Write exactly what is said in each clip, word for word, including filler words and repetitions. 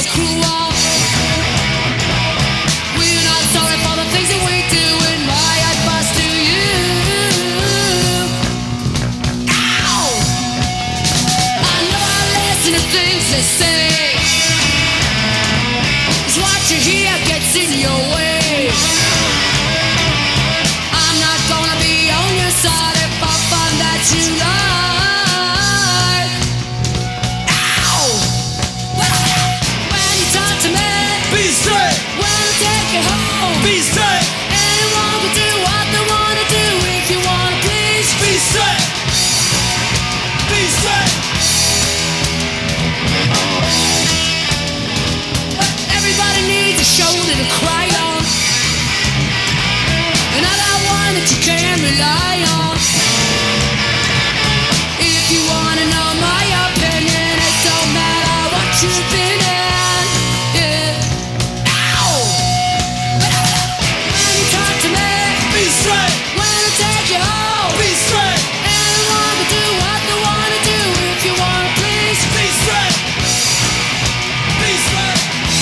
so cruel. We're not sorry for the things that we do, and my advice to you. Ow! I know I listen to things they say. It's what you hear gets in your way. I'm not gonna be on your side if I find that you lie. Ow! When you talk to me, Be straight, when I take you home, be straight, anyone can do what they wanna do if you wanna please. be straight, be straight. Everybody needs a shoulder to cry on, and I got one that you can rely on. If you wanna know my opinion, it don't matter what you've been in. Yeah. Ow! When you talk to me, Be straight, when I take you home, be straight, anyone can do what they wanna do if you wanna please. be straight, be straight.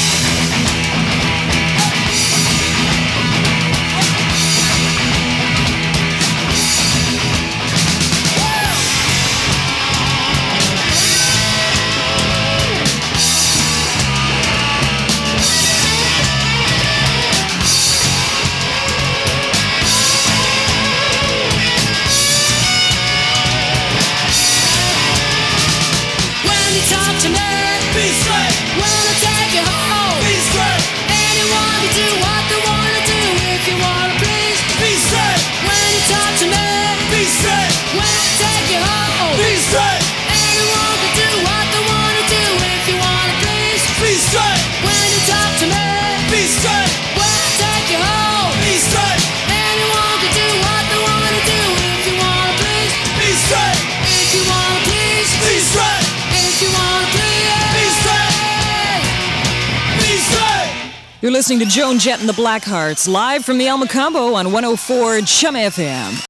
When you talk to me, Be straight, when I take you home, be straight, anyone can do what they wanna do if you wanna please. be straight, When you talk to me, be straight, when I take you home, be straight, anyone can do what they wanna do if you wanna please. be straight, When you talk to me, be straight, when I take you home, be straight, anyone can do what they wanna do if you wanna please. be straight, If you wanna please, be straight, if you wanna please. be straight, be straight. You're listening to Joan Jett and the Blackhearts, live from the El Macambo on one oh four Chum F M.